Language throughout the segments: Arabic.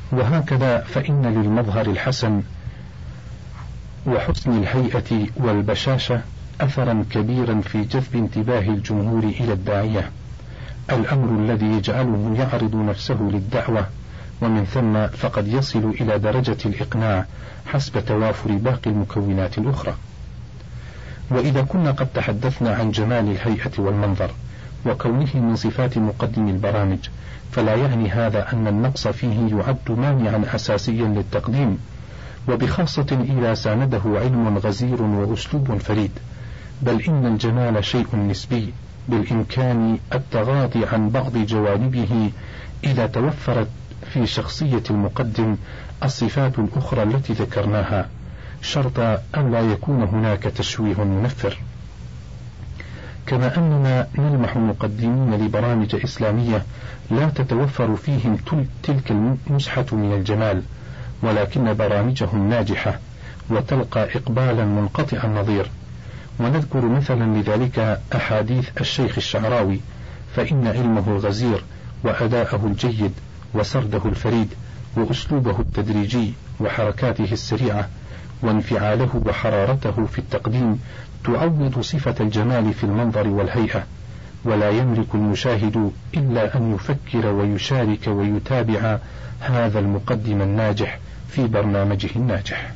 وهكذا فإن للمظهر الحسن وحسن الهيئة والبشاشة أثرا كبيرا في جذب انتباه الجمهور إلى الداعية، الأمر الذي يجعله يعرض نفسه للدعوة، ومن ثم فقد يصل إلى درجة الإقناع حسب توافر باقي المكونات الأخرى. وإذا كنا قد تحدثنا عن جمال الهيئة والمنظر وكونه من صفات مقدم البرامج، فلا يعني هذا أن النقص فيه يعد مانعا أساسيا للتقديم، وبخاصة إذا ساندته علم غزير وأسلوب فريد، بل إن الجمال شيء نسبي بالإمكان التغاضي عن بعض جوانبه إذا توفرت في شخصية المقدم الصفات الأخرى التي ذكرناها، شرط أن لا يكون هناك تشويه منفر. كما أننا نلمح مقدمين لبرامج إسلامية لا تتوفر فيهم تلك المزحة من الجمال، ولكن برامجهم ناجحة وتلقى إقبالا منقطع النظير. ونذكر مثلا لذلك أحاديث الشيخ الشعراوي، فإن علمه الغزير وأداءه الجيد وسرده الفريد وأسلوبه التدريجي وحركاته السريعة وانفعاله وحرارته في التقديم تعوض صفة الجمال في المنظر والهيئة، ولا يملك المشاهد إلا أن يفكر ويشارك ويتابع هذا المقدم الناجح في برنامجه الناجح.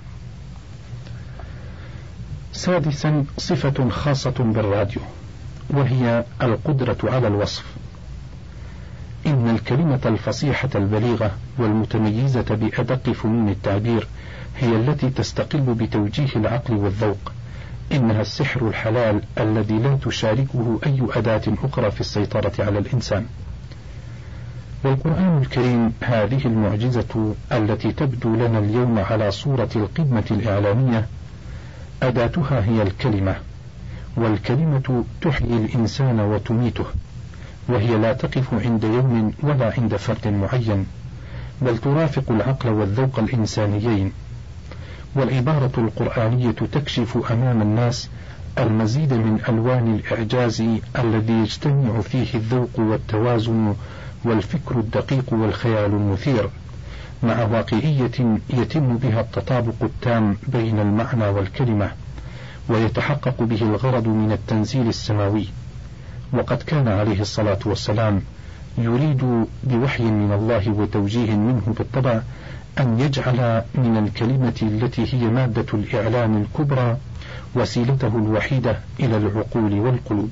سادسا، صفة خاصة بالراديو، وهي القدرة على الوصف. إن الكلمة الفصيحة البليغة والمتميزة بأدق فنون التعبير هي التي تستقل بتوجيه العقل والذوق. إنها السحر الحلال الذي لا تشاركه أي أداة أخرى في السيطرة على الإنسان. والقرآن الكريم هذه المعجزة التي تبدو لنا اليوم على صورة القمة الإعلامية، أداتها هي الكلمة، والكلمة تحيي الإنسان وتميته، وهي لا تقف عند يوم ولا عند فرد معين، بل ترافق العقل والذوق الإنسانيين. والعبارة القرآنية تكشف أمام الناس المزيد من ألوان الإعجاز الذي يجتمع فيه الذوق والتوازن والفكر الدقيق والخيال المثير، مع واقعية يتم بها التطابق التام بين المعنى والكلمة، ويتحقق به الغرض من التنزيل السماوي. وقد كان عليه الصلاة والسلام يريد بوحي من الله وتوجيه منه بالطبع أن يجعل من الكلمة التي هي مادة الإعلام الكبرى وسيلته الوحيدة إلى العقول والقلوب.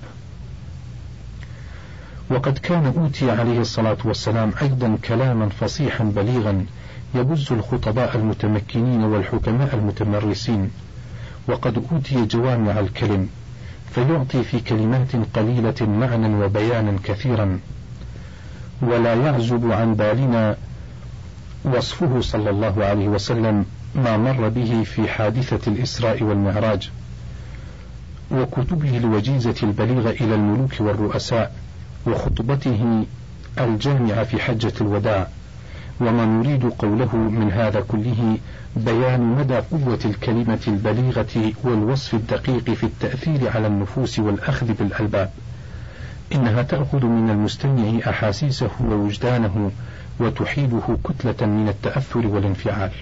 وقد كان أوتي عليه الصلاة والسلام أيضا كلاما فصيحا بليغا يبز الخطباء المتمكنين والحكماء المتمرسين، وقد أوتي جوامع الكلم فيعطي في كلمات قليلة معنى وبيانا كثيرا. ولا يعزب عن بالنا وصفه صلى الله عليه وسلم ما مر به في حادثة الإسراء والمعراج، وكتبه الوجيزة البليغة إلى الملوك والرؤساء، وخطبته الجامعة في حجة الوداع. وما نريد قوله من هذا كله بيان مدى قوة الكلمة البليغة والوصف الدقيق في التأثير على النفوس والأخذ بالألباب. إنها تأخذ من المستمع أحاسيسه ووجدانه وتحيله كتلة من التأثر والانفعال.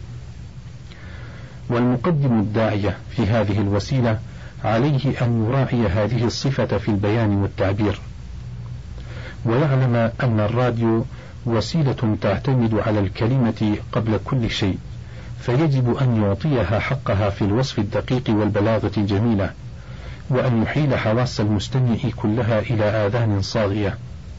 والمقدم الداعية في هذه الوسيلة عليه أن يراعي هذه الصفة في البيان والتعبير، ويعلم أن الراديو وسيلة تعتمد على الكلمة قبل كل شيء، فيجب أن يعطيها حقها في الوصف الدقيق والبلاغة الجميلة، وأن يحيل حواس المستمع كلها إلى آذان صاغية.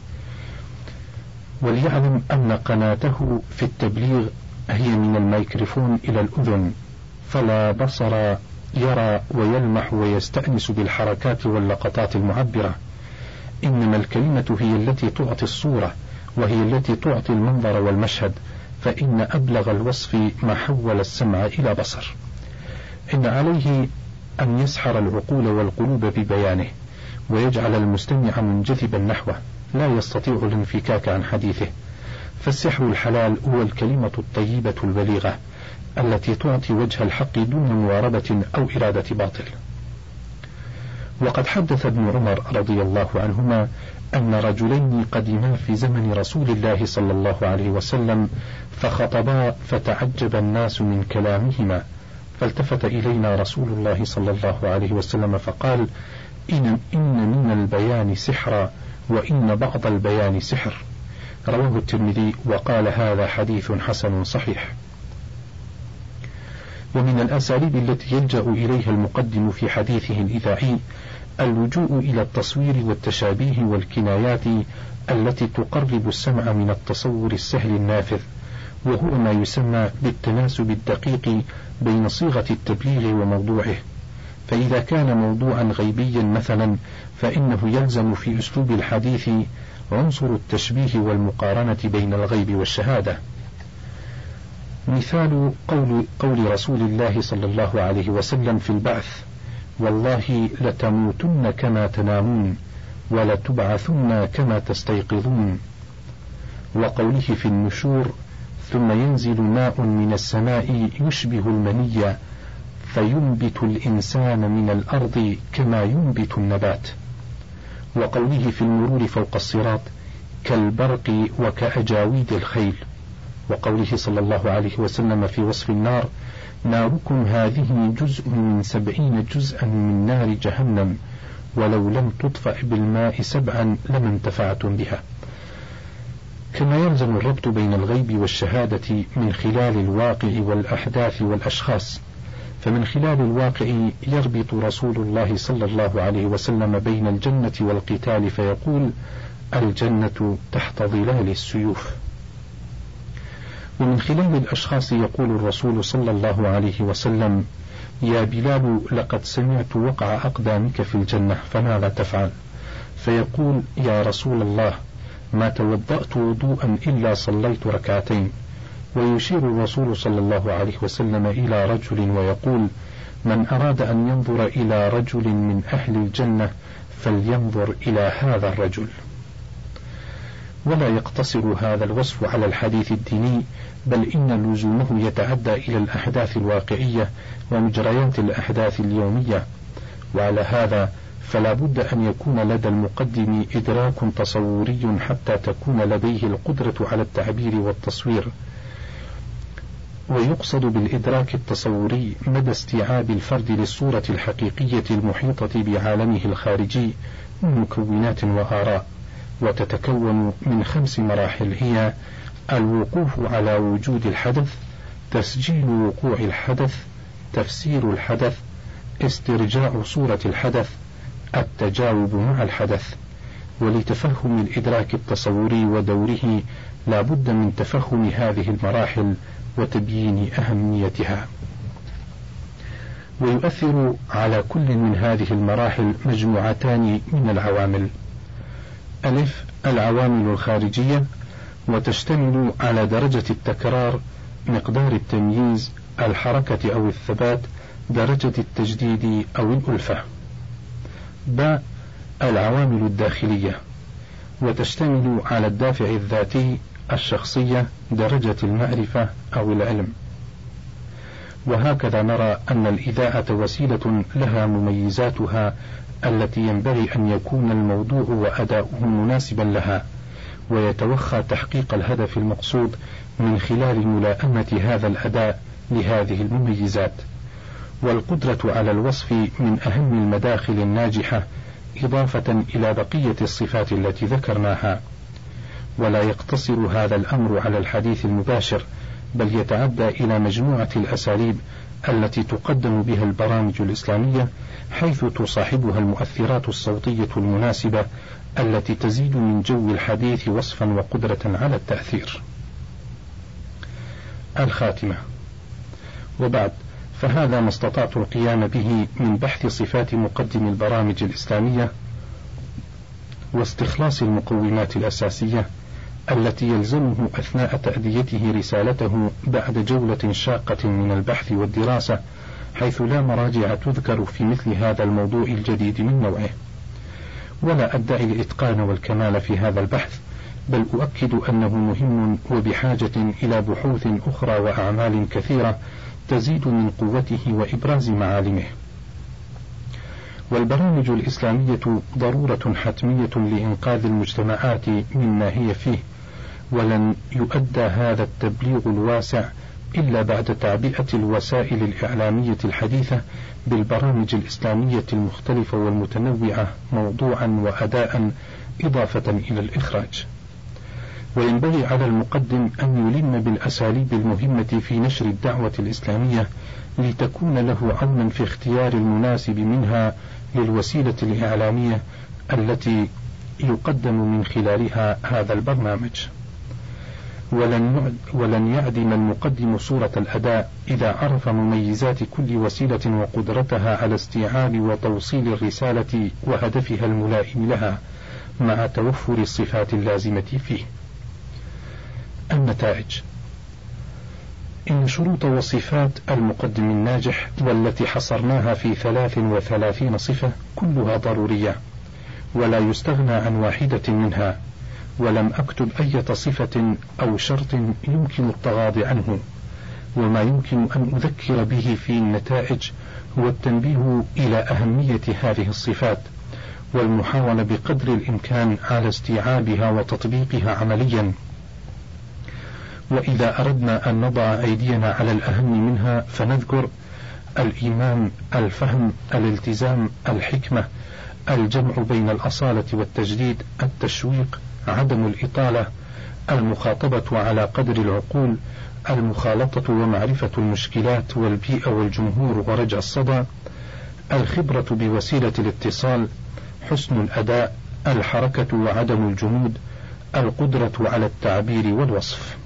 وليعلم أن قناته في التبليغ هي من الميكروفون إلى الأذن، فلا بصر يرى ويلمح ويستأنس بالحركات واللقطات المعبرة، إنما الكلمة هي التي تعطي الصورة، وهي التي تعطي المنظر والمشهد، فإن أبلغ الوصف ما حول السمع إلى بصر. إن عليه أن يسحر العقول والقلوب ببيانه، ويجعل المستمع منجذبا نحوه لا يستطيع الانفكاك عن حديثه. فالسحر الحلال هو الكلمة الطيبة البليغة التي تعطي وجه الحق دون مواربة أو إرادة باطل. وقد حدث ابن عمر رضي الله عنهما أن رجلين قدما في زمن رسول الله صلى الله عليه وسلم فخطبا فتعجب الناس من كلامهما، فالتفت إلينا رسول الله صلى الله عليه وسلم فقال: إن من البيان سحرا، وإن بعض البيان سحر. رواه الترمذي وقال: هذا حديث حسن صحيح. ومن الأساليب التي يلجأ إليها المقدم في حديثه الإذاعي اللجوء إلى التصوير والتشابيه والكنايات التي تقرب السمع من التصور السهل النافذ، وهو ما يسمى بالتناسب الدقيق بين صيغة التبليغ وموضوعه. فإذا كان موضوعا غيبيا مثلا، فإنه يلزم في أسلوب الحديث عنصر التشبيه والمقارنة بين الغيب والشهادة. مثال قول رسول الله صلى الله عليه وسلم في البعث: والله لتموتن كما تنامون ولتبعثن كما تستيقظون. وقوله في النشور: ثم ينزل ماء من السماء يشبه المني فينبت الإنسان من الأرض كما ينبت النبات. وقوله في المرور فوق الصراط: كالبرق وكأجاويد الخيل. وقوله صلى الله عليه وسلم في وصف النار: ناركم هذه جزء من 70 جزءا من نار جهنم، ولو لم تطفأ بالماء 7 لما انتفعتم بها. كما يلزم الربط بين الغيب والشهادة من خلال الواقع والأحداث والأشخاص. فمن خلال الواقع يربط رسول الله صلى الله عليه وسلم بين الجنة والقتال فيقول: الجنة تحت ظلال السيوف. ومن خلال الأشخاص يقول الرسول صلى الله عليه وسلم: يا بلال لقد سمعت وقع أقدامك في الجنة فماذا تفعل؟ فيقول: يا رسول الله ما توضأت وضوءا إلا صليت ركعتين. ويشير الرسول صلى الله عليه وسلم إلى رجل ويقول: من أراد أن ينظر إلى رجل من أهل الجنة فلينظر إلى هذا الرجل. ولا يقتصر هذا الوصف على الحديث الديني، بل إن لزومه يتعدى إلى الأحداث الواقعية ومجريات الأحداث اليومية. وعلى هذا فلا بد أن يكون لدى المقدم إدراك تصوري حتى تكون لديه القدرة على التعبير والتصوير. ويقصد بالإدراك التصوري مدى استيعاب الفرد للصورة الحقيقية المحيطة بعالمه الخارجي من مكونات وآراء، وتتكون من 5 مراحل هي: الوقوف على وجود الحدث، تسجيل وقوع الحدث، تفسير الحدث، استرجاع صورة الحدث، التجاوب مع الحدث. ولتفهم الإدراك التصوري ودوره لا بد من تفهم هذه المراحل وتبيين أهميتها. ويؤثر على كل من هذه المراحل مجموعتان من العوامل: ألف العوامل الخارجية، وتشتمل على درجة التكرار، مقدار التمييز، الحركة أو الثبات، درجة التجديد أو الألفة. ب العوامل الداخلية، وتشتمل على الدافع الذاتي، الشخصية، درجة المعرفة أو العلم. وهكذا نرى أن الإذاعة وسيلة لها مميزاتها التي ينبغي أن يكون الموضوع وأداؤه مناسبا لها، ويتوخى تحقيق الهدف المقصود من خلال ملائمة هذا الأداء لهذه المميزات. والقدرة على الوصف من أهم المداخل الناجحة، إضافة إلى بقية الصفات التي ذكرناها. ولا يقتصر هذا الأمر على الحديث المباشر، بل يتعدى إلى مجموعة الأساليب التي تقدم بها البرامج الإسلامية، حيث تصاحبها المؤثرات الصوتية المناسبة التي تزيد من جو الحديث وصفا وقدرة على التأثير. الخاتمة. وبعد، فهذا ما استطعت القيام به من بحث صفات مقدم البرامج الإسلامية واستخلاص المقومات الأساسية التي يلزمه أثناء تأديته رسالته بعد جولة شاقة من البحث والدراسة، حيث لا مراجع تذكر في مثل هذا الموضوع الجديد من نوعه. ولا أدعي الإتقان والكمال في هذا البحث، بل أؤكد أنه مهم وبحاجة إلى بحوث أخرى وأعمال كثيرة تزيد من قوته وإبراز معالمه. والبرامج الإسلامية ضرورة حتمية لإنقاذ المجتمعات مما هي فيه، ولن يؤدى هذا التبليغ الواسع إلا بعد تعبئة الوسائل الإعلامية الحديثة بالبرامج الإسلامية المختلفة والمتنوعة موضوعا وأداء إضافة إلى الإخراج. وينبغي على المقدم أن يلم بالأساليب المهمة في نشر الدعوة الإسلامية لتكون له عونا في اختيار المناسب منها للوسيلة الإعلامية التي يقدم من خلالها هذا البرنامج. ولن يعدم المقدم صورة الأداء إذا عرف مميزات كل وسيلة وقدرتها على استيعاب وتوصيل الرسالة وهدفها الملائم لها مع توفر الصفات اللازمة فيه. النتائج: إن شروط وصفات المقدم الناجح والتي حصرناها في 33 صفة كلها ضرورية، ولا يستغنى عن واحدة منها، ولم أكتب أي صفة أو شرط يمكن التغاضي عنه. وما يمكن أن أذكر به في النتائج هو التنبيه إلى أهمية هذه الصفات، والمحاولة بقدر الإمكان على استيعابها وتطبيقها عمليا. وإذا أردنا أن نضع أيدينا على الأهم منها فنذكر الإيمان، الفهم، الالتزام، الحكمة، الجمع بين الأصالة والتجديد، التشويق، عدم الإطالة، المخاطبة على قدر العقول، المخالطة ومعرفة المشكلات والبيئة والجمهور ورجع الصدى، الخبرة بوسيلة الاتصال، حسن الأداء، الحركة وعدم الجمود، القدرة على التعبير والوصف.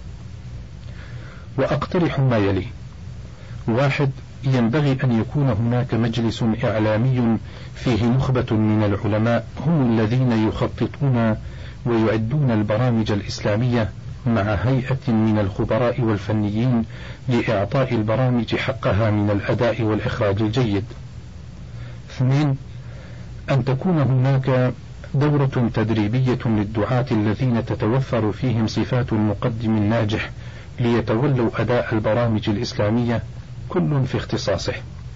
وأقترح ما يلي: 1. ينبغي أن يكون هناك مجلس إعلامي فيه نخبة من العلماء هم الذين يخططون ويعدون البرامج الإسلامية مع هيئة من الخبراء والفنيين لإعطاء البرامج حقها من الأداء والإخراج الجيد. 2. أن تكون هناك دورة تدريبية للدعاة الذين تتوفر فيهم صفات المقدم الناجح ليتولوا أداء البرامج الإسلامية كل في اختصاصه.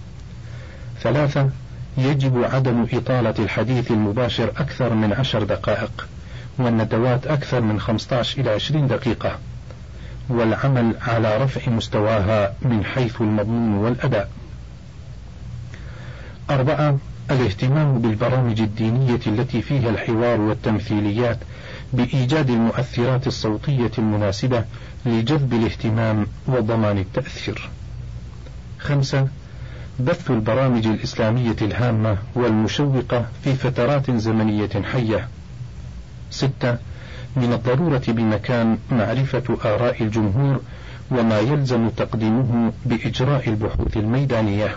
3. يجب عدم إطالة الحديث المباشر أكثر من 10 دقائق، والندوات أكثر من 15 إلى 20 دقيقة، والعمل على رفع مستواها من حيث المضمون والأداء. 4. الاهتمام بالبرامج الدينية التي فيها الحوار والتمثيليات بإيجاد المؤثرات الصوتية المناسبة لجذب الاهتمام وضمان التأثير. 5. بث البرامج الإسلامية الهامة والمشوقة في فترات زمنية حية. 6. من الضرورة بمكان معرفة آراء الجمهور وما يلزم تقديمه بإجراء البحوث الميدانية.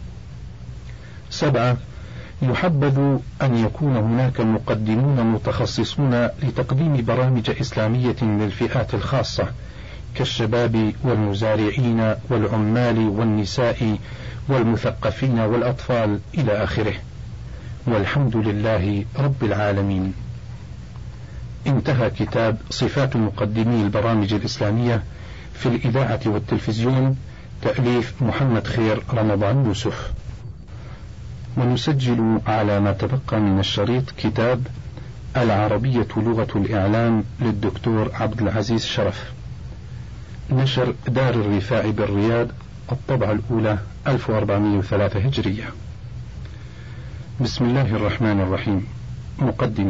7. يحبذ أن يكون هناك مقدمون متخصصون لتقديم برامج إسلامية للفئات الخاصة كالشباب والمزارعين والعمال والنساء والمثقفين والأطفال إلى آخره. والحمد لله رب العالمين. انتهى كتاب صفات مقدمي البرامج الإسلامية في الإذاعة والتلفزيون، تأليف محمد خير رمضان يوسف. ونسجل على ما تبقى من الشريط كتاب العربية لغة الإعلام للدكتور عبد العزيز شرف، نشر دار الرفاع بالرياض، الطبعة الأولى 1403 هجرية. بسم الله الرحمن الرحيم. مقدمة.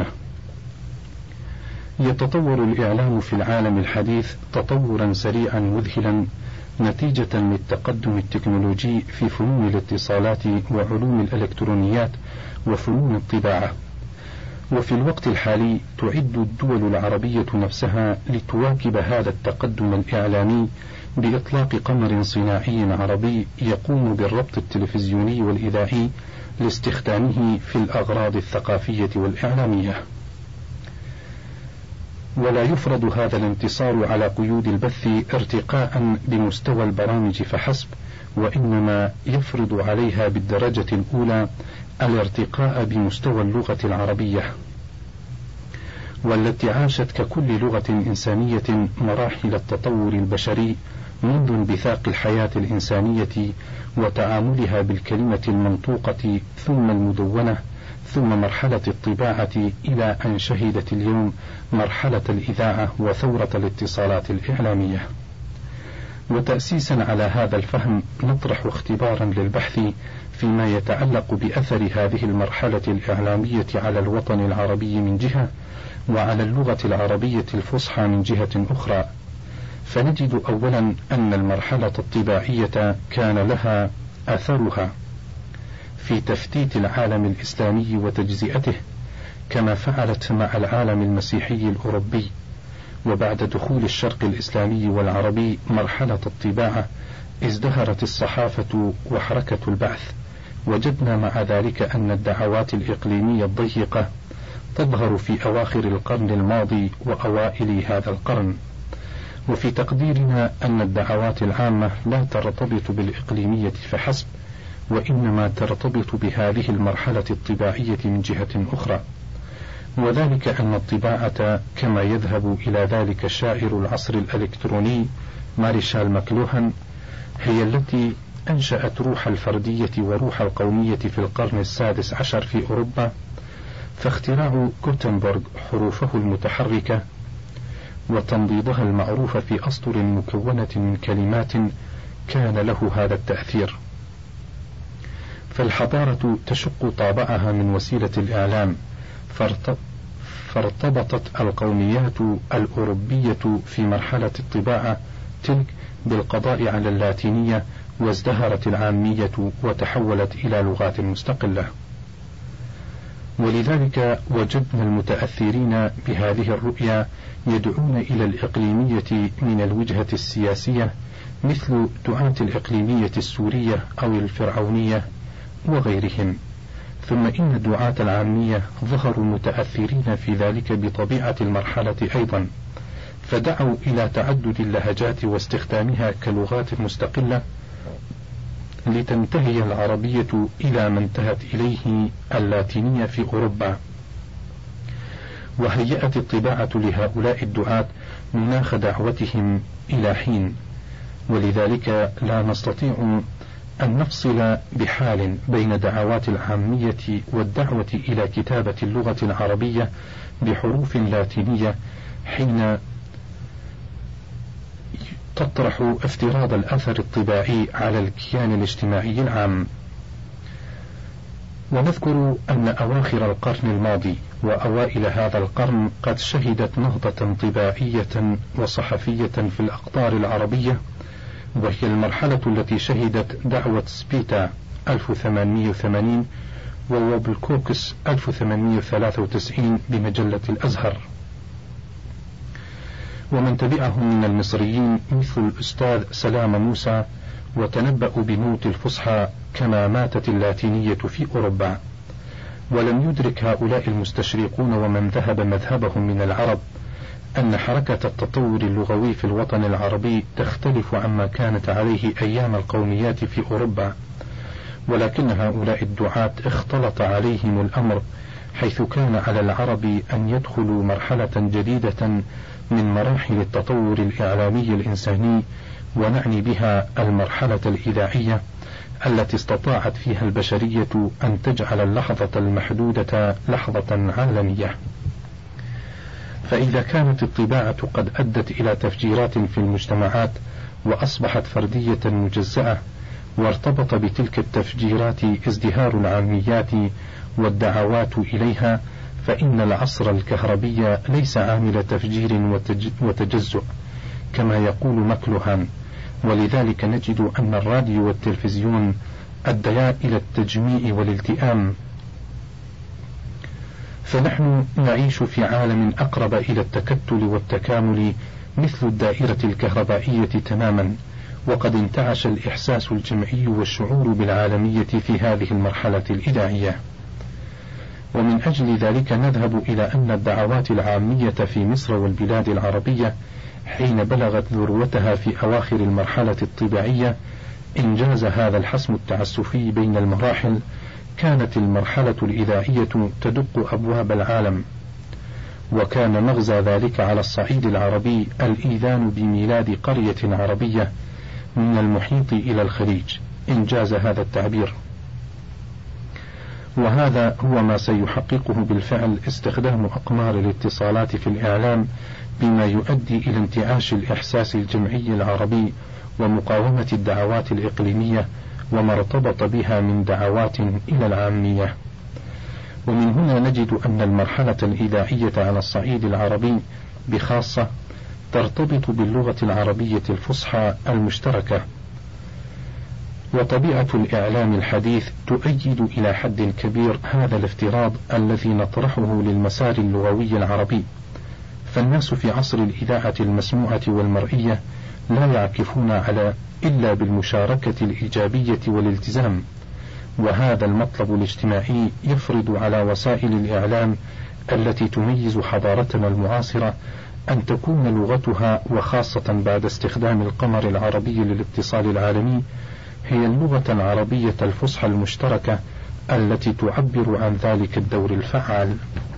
يتطور الإعلام في العالم الحديث تطورا سريعا مذهلا نتيجة للتقدم التكنولوجي في فنون الاتصالات وعلوم الإلكترونيات وفنون الطباعة. وفي الوقت الحالي تعد الدول العربية نفسها لتواكب هذا التقدم الإعلامي بإطلاق قمر صناعي عربي يقوم بالربط التلفزيوني والإذاعي لاستخدامه في الأغراض الثقافية والإعلامية. ولا يفرض هذا الانتصار على قيود البث ارتقاء بمستوى البرامج فحسب، وإنما يفرض عليها بالدرجة الأولى الارتقاء بمستوى اللغة العربية. والتي عاشت ككل لغة إنسانية مراحل التطور البشري منذ انبثاق الحياة الإنسانية وتعاملها بالكلمة المنطوقة ثم المدونة ثم مرحلة الطباعة إلى أن شهدت اليوم مرحلة الإذاعة وثورة الاتصالات الإعلامية. وتأسيسا على هذا الفهم نطرح اختبارا للبحث فيما يتعلق بأثر هذه المرحلة الإعلامية على الوطن العربي من جهة وعلى اللغة العربية الفصحى من جهة أخرى. فنجد أولا أن المرحلة الطباعية كان لها أثرها في تفتيت العالم الإسلامي وتجزئته كما فعلت مع العالم المسيحي الأوروبي. وبعد دخول الشرق الإسلامي والعربي مرحلة الطباعة ازدهرت الصحافة وحركة البعث. وجدنا مع ذلك أن الدعوات الإقليمية الضيقة تظهر في أواخر القرن الماضي وأوائل هذا القرن. وفي تقديرنا أن الدعوات العامة لا ترتبط بالإقليمية فحسب، وإنما ترتبط بهذه المرحلة الطباعية من جهة أخرى، وذلك أن الطباعة كما يذهب إلى ذلك شاعر العصر الإلكتروني مارشال ماكلوهان هي التي أنشأت روح الفردية وروح القومية في القرن السادس عشر في أوروبا. فاختراع غوتنبرغ حروفه المتحركة وتنضيدها المعروف في أسطر مكونة من كلمات كان له هذا التأثير. فالحضارة تشق طابعها من وسيلة الإعلام، فارتبطت القوميات الأوروبية في مرحلة الطباعة تلك بالقضاء على اللاتينية، وازدهرت العامية وتحولت إلى لغات مستقلة. ولذلك وجدنا المتأثرين بهذه الرؤية يدعون إلى الإقليمية من الوجهة السياسية مثل دعاة الإقليمية السورية أو الفرعونية وغيرهم. ثم إن دعاة العامية ظهروا متأثرين في ذلك بطبيعة المرحلة أيضا، فدعوا إلى تعدد اللهجات واستخدامها كلغات مستقلة لتنتهي العربية إلى ما انتهت إليه اللاتينية في أوروبا. وهيأت الطباعة لهؤلاء الدعاة مناخ دعوتهم إلى حين. ولذلك لا نستطيع أن نفصل بحال بين دعوات العامية والدعوة إلى كتابة اللغة العربية بحروف لاتينية حين تطرح افتراض الأثر الطباعي على الكيان الاجتماعي العام. ونذكر أن أواخر القرن الماضي وأوائل هذا القرن قد شهدت نهضة طباعية وصحفية في الأقطار العربية، وهي المرحلة التي شهدت دعوة سبيتا 1880 ووبلكوكس 1893 بمجلة الأزهر. ومن تبعهم من المصريين مثل الأستاذ سلام موسى، وتنبأوا بموت الفصحى كما ماتت اللاتينية في أوروبا. ولم يدرك هؤلاء المستشرقون ومن ذهب مذهبهم من العرب أن حركة التطور اللغوي في الوطن العربي تختلف عما كانت عليه أيام القوميات في أوروبا، ولكن هؤلاء الدعاة اختلط عليهم الأمر، حيث كان على العرب أن يدخلوا مرحلة جديدة من مراحل التطور الإعلامي الإنساني، ونعني بها المرحلة الإذاعية التي استطاعت فيها البشرية أن تجعل اللحظة المحدودة لحظة عالمية. فإذا كانت الطباعة قد أدت إلى تفجيرات في المجتمعات وأصبحت فردية مجزأة، وارتبط بتلك التفجيرات ازدهار العاميات والدعوات إليها، فإن العصر الكهربي ليس عامل تفجير وتجزؤ كما يقول ماكلوهان. ولذلك نجد أن الراديو والتلفزيون أديا إلى التجميع والالتئام. فنحن نعيش في عالم أقرب إلى التكتل والتكامل مثل الدائرة الكهربائية تماما، وقد انتعش الإحساس الجمعي والشعور بالعالمية في هذه المرحلة الإذاعية. ومن أجل ذلك نذهب إلى أن الدعوات العامية في مصر والبلاد العربية حين بلغت ذروتها في أواخر المرحلة الطباعية إنجاز هذا الحسم التعسفي بين المراحل، كانت المرحلة الإذاعية تدق أبواب العالم، وكان مغزى ذلك على الصعيد العربي الإيذان بميلاد قرية عربية من المحيط إلى الخليج إنجاز هذا التعبير. وهذا هو ما سيحققه بالفعل استخدام أقمار الاتصالات في الإعلام، بما يؤدي إلى انتعاش الإحساس الجمعي العربي ومقاومة الدعوات الإقليمية وما ارتبط بها من دعوات إلى العامية. ومن هنا نجد أن المرحلة الإذاعية على الصعيد العربي بخاصة ترتبط باللغة العربية الفصحى المشتركة، وطبيعة الإعلام الحديث تؤيد إلى حد كبير هذا الافتراض الذي نطرحه للمسار اللغوي العربي. فالناس في عصر الإذاعة المسموعة والمرئية لا يعكفون على إلا بالمشاركة الإيجابية والالتزام، وهذا المطلب الاجتماعي يفرض على وسائل الإعلام التي تميز حضارتنا المعاصرة أن تكون لغتها، وخاصة بعد استخدام القمر العربي للاتصال العالمي، هي اللغة العربية الفصحى المشتركة التي تعبر عن ذلك الدور الفعال.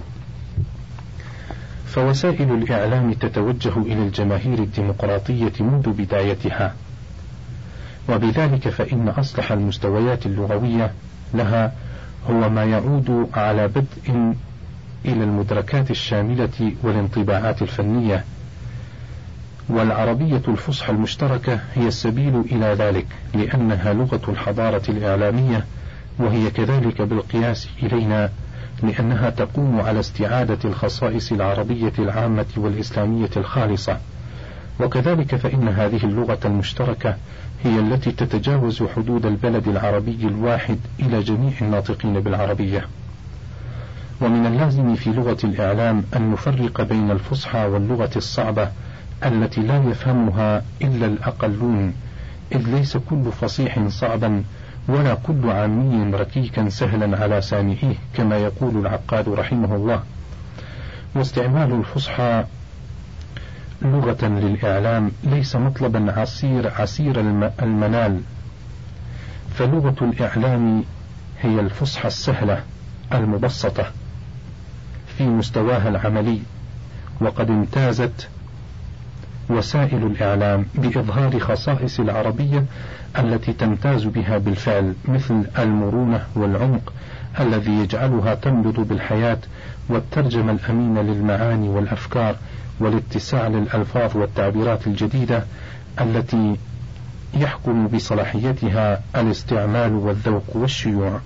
فوسائل الإعلام تتوجه إلى الجماهير الديمقراطية منذ بدايتها، وبذلك فإن أصلح المستويات اللغوية لها هو ما يعود على بدء إلى المدركات الشاملة والانطباعات الفنية، والعربية الفصحى المشتركة هي السبيل إلى ذلك، لأنها لغة الحضارة الإعلامية، وهي كذلك بالقياس إلينا لأنها تقوم على استعادة الخصائص العربية العامة والإسلامية الخالصة. وكذلك فإن هذه اللغة المشتركة هي التي تتجاوز حدود البلد العربي الواحد إلى جميع الناطقين بالعربية. ومن اللازم في لغة الإعلام أن نفرق بين الفصحى واللغة الصعبة التي لا يفهمها إلا الأقلون، إذ ليس كل فصيح صعبا ولا كل عامي ركيكا سهلا على سامعيه كما يقول العقاد رحمه الله. واستعمال الفصحى لغة للإعلام ليس مطلبا عسير المنال، فلغة الإعلام هي الفصحى السهلة المبسطة في مستواها العملي. وقد امتازت وسائل الإعلام بإظهار خصائص العربية التي تمتاز بها بالفعل، مثل المرونة والعمق الذي يجعلها تنبض بالحياة، والترجمة الأمينة للمعاني والأفكار، والاتساع للألفاظ والتعبيرات الجديدة التي يحكم بصلاحيتها الاستعمال والذوق والشيوع.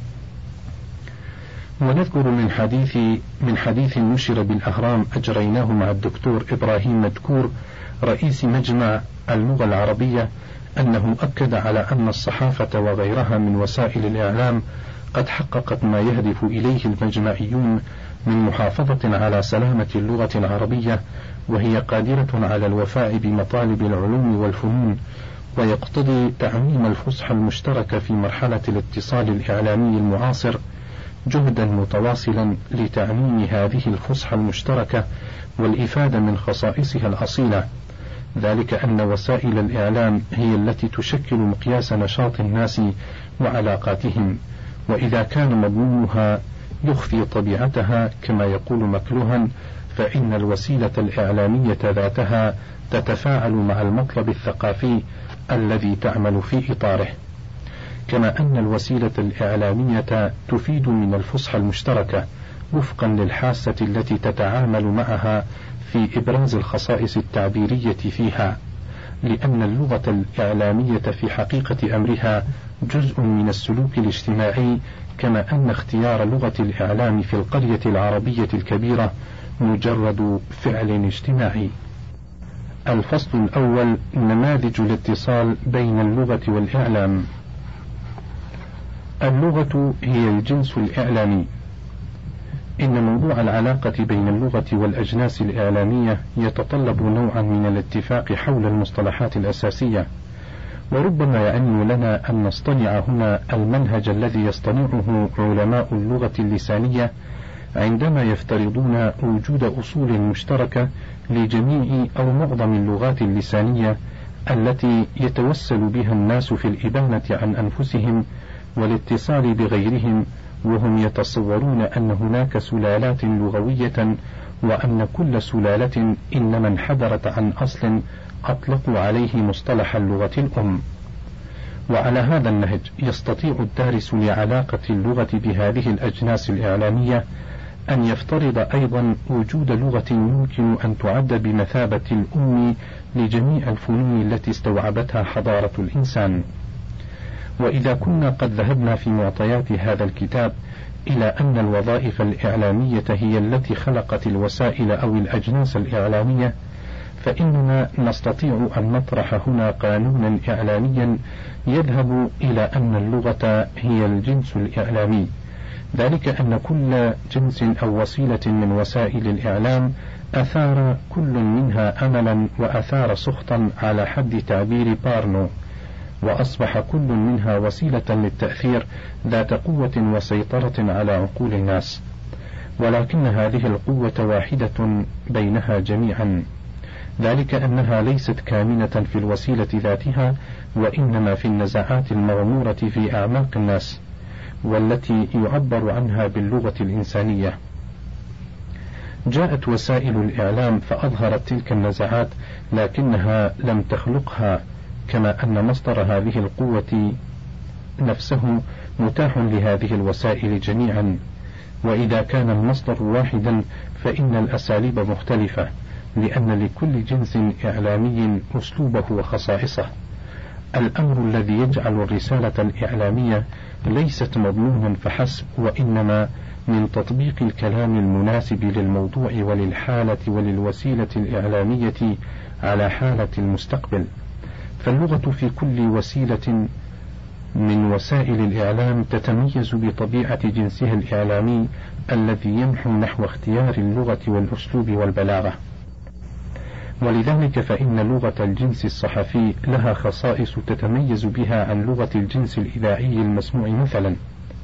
ونذكر من حديث نشر بالأهرام أجريناه مع الدكتور إبراهيم مدكور رئيس مجمع اللغة العربية أنه أكد على أن الصحافة وغيرها من وسائل الإعلام قد حققت ما يهدف إليه المجمعيون من محافظة على سلامة اللغة العربية، وهي قادرة على الوفاء بمطالب العلوم والفنون، ويقتضي تعميم الفصحى المشتركة في مرحلة الاتصال الإعلامي المعاصر جهدا متواصلا لتعميم هذه الفصحى المشتركة والإفادة من خصائصها الأصيلة، ذلك أن وسائل الإعلام هي التي تشكل مقياس نشاط الناس وعلاقاتهم، وإذا كان مضمونها يخفي طبيعتها كما يقول مكلوهن، فإن الوسيلة الإعلامية ذاتها تتفاعل مع المطلب الثقافي الذي تعمل في إطاره، كما أن الوسيلة الإعلامية تفيد من الفصحى المشتركة وفقا للحاسة التي تتعامل معها في إبراز الخصائص التعبيرية فيها، لأن اللغة الإعلامية في حقيقة أمرها جزء من السلوك الاجتماعي، كما أن اختيار لغة الإعلام في القرية العربية الكبيرة مجرد فعل اجتماعي. الفصل الأول: نماذج الاتصال بين اللغة والإعلام. اللغة هي الجنس الإعلامي. إن موضوع العلاقة بين اللغة والأجناس الإعلامية يتطلب نوعا من الاتفاق حول المصطلحات الأساسية، وربما يأن لنا أن نصطنع هنا المنهج الذي يصطنعه علماء اللغة اللسانية عندما يفترضون وجود أصول مشتركة لجميع أو معظم اللغات اللسانية التي يتوسل بها الناس في الإبانة عن أنفسهم والاتصال بغيرهم، وهم يتصورون أن هناك سلالات لغوية وأن كل سلالة إنما انحدرت عن أصل أطلقوا عليه مصطلح اللغة الأم. وعلى هذا النهج يستطيع الدارس لعلاقة اللغة بهذه الأجناس الإعلامية أن يفترض أيضا وجود لغة يمكن أن تعد بمثابة الأم لجميع الفنون التي استوعبتها حضارة الإنسان. وإذا كنا قد ذهبنا في معطيات هذا الكتاب إلى أن الوظائف الإعلامية هي التي خلقت الوسائل أو الأجناس الإعلامية، فإننا نستطيع أن نطرح هنا قانونا إعلاميا يذهب إلى أن اللغة هي الجنس الإعلامي، ذلك أن كل جنس أو وسيلة من وسائل الإعلام أثار كل منها أملا وأثار سخطا على حد تعبير بارنو، وأصبح كل منها وسيلة للتأثير ذات قوة وسيطرة على عقول الناس، ولكن هذه القوة واحدة بينها جميعا، ذلك أنها ليست كامنة في الوسيلة ذاتها، وإنما في النزعات المغمورة في أعماق الناس، والتي يعبر عنها باللغة الإنسانية. جاءت وسائل الإعلام فأظهرت تلك النزعات، لكنها لم تخلقها، كما أن مصدر هذه القوة نفسه متاح لهذه الوسائل جميعا، وإذا كان المصدر واحدا فإن الأساليب مختلفة، لأن لكل جنس إعلامي أسلوبه وخصائصه. الأمر الذي يجعل الرسالة الإعلامية ليست مضمونا فحسب، وإنما من تطبيق الكلام المناسب للموضوع وللحالة وللوسيلة الإعلامية على حالة المستقبل. فاللغة في كل وسيلة من وسائل الإعلام تتميز بطبيعة جنسها الإعلامي الذي يمحو نحو اختيار اللغة والأسلوب والبلاغة. ولذلك فإن لغة الجنس الصحفي لها خصائص تتميز بها عن لغة الجنس الإذاعي المسموع مثلا،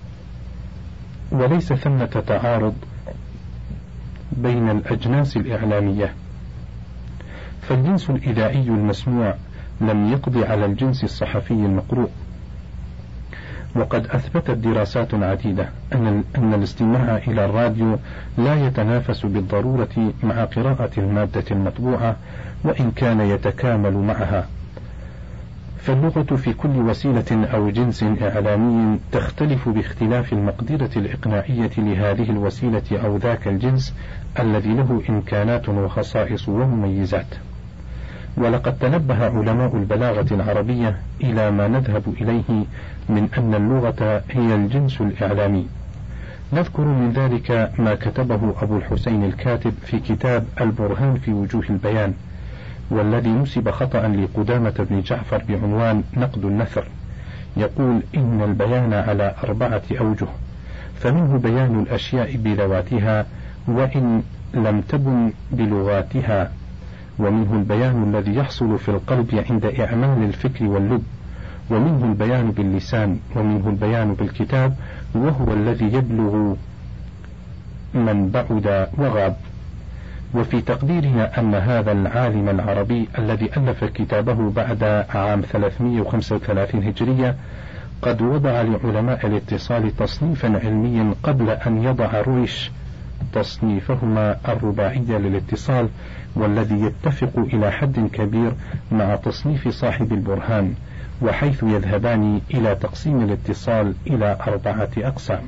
وليس ثمة تعارض بين الأجناس الإعلامية. فالجنس الإذاعي المسموع لم يقضي على الجنس الصحفي المقروء، وقد أثبتت دراسات عديدة أن الاستماع إلى الراديو لا يتنافس بالضرورة مع قراءة المادة المطبوعة، وإن كان يتكامل معها. فاللغة في كل وسيلة أو جنس إعلامي تختلف باختلاف المقدرة الإقناعية لهذه الوسيلة أو ذاك الجنس الذي له إمكانات وخصائص ومميزات. ولقد تنبه علماء البلاغة العربية إلى ما نذهب إليه من أن اللغة هي الجنس الإعلامي. نذكر من ذلك ما كتبه أبو الحسين الكاتب في كتاب البرهان في وجوه البيان، والذي نسب خطأ لقدامة بن جعفر بعنوان نقد النثر. يقول إن البيان على 4 أوجه، فمنه بيان الأشياء بذواتها وإن لم تبن بلغاتها، ومنه البيان الذي يحصل في القلب عند إعمال الفكر واللب، ومنه البيان باللسان، ومنه البيان بالكتاب، وهو الذي يبلغ من بعد وغاب. وفي تقديرنا أن هذا العالم العربي الذي ألف كتابه بعد عام 335 هجرية قد وضع لعلماء الاتصال تصنيفا علميا قبل أن يضع رويش تصنيفهما الرباعي للاتصال، والذي يتفق إلى حد كبير مع تصنيف صاحب البرهان، وحيث يذهبان إلى تقسيم الاتصال إلى 4 أقسام.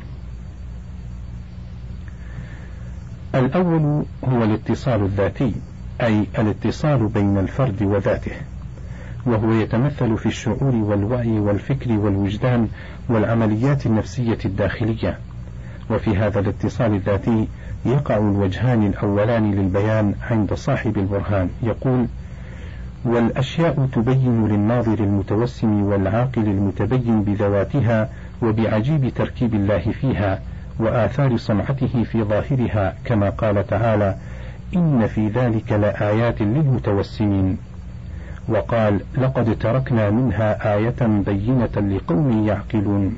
الأول هو الاتصال الذاتي، أي الاتصال بين الفرد وذاته، وهو يتمثل في الشعور والوعي والفكر والوجدان والعمليات النفسية الداخلية. وفي هذا الاتصال الذاتي يقع الوجهان الأولان للبيان عند صاحب البرهان. يقول: والأشياء تبين للناظر المتوسم والعاقل المتبين بذواتها وبعجيب تركيب الله فيها وآثار صنعته في ظاهرها، كما قال تعالى: إن في ذلك لآيات للمتوسمين. وقال: لقد تركنا منها آية بينة لقوم يعقلون.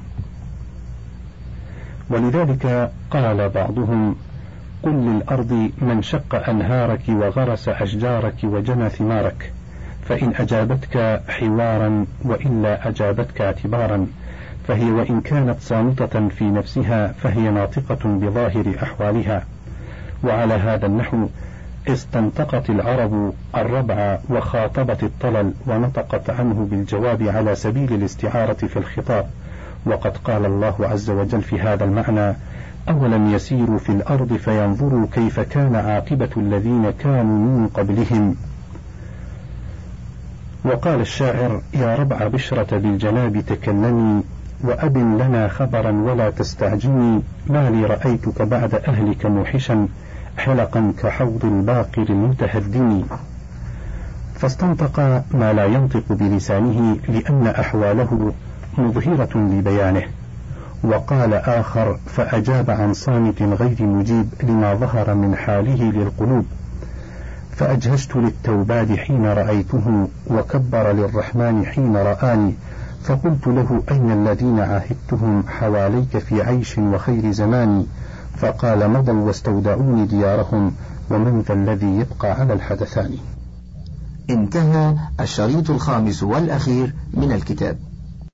ولذلك قال بعضهم: قل للأرض من شق أنهارك وغرس أشجارك وجنى ثمارك، فإن أجابتك حوارا وإلا أجابتك اعتبارا، فهي وإن كانت صامتة في نفسها فهي ناطقة بظاهر أحوالها. وعلى هذا النحو استنطقت العرب الربع وخاطبت الطلل ونطقت عنه بالجواب على سبيل الاستعارة في الخطاب. وقد قال الله عز وجل في هذا المعنى: أولم يسيروا في الأرض فينظروا كيف كان عاقبة الذين كانوا من قبلهم. وقال الشاعر: يا ربع بشرة بالجناب تكلمي، وأبن لنا خبرا ولا تستعجني، ما لي رأيتك بعد أهلك موحشا، حلقا كحوض الباقر المتهدم. فاستنطق ما لا ينطق بلسانه لأن أحواله مظهرة لبيانه. وقال آخر فأجاب عن صامت غير مجيب لما ظهر من حاله للقلوب: فأجهشت للتوباد حين رأيته، وكبر للرحمن حين رآني، فقلت له: أين الذين عاهدتهم حواليك في عيش وخير زماني؟ فقال: مضوا واستودعوني ديارهم، ومن ذا الذي يبقى على الحدثان. انتهى الشريط 5 والأخير من الكتاب.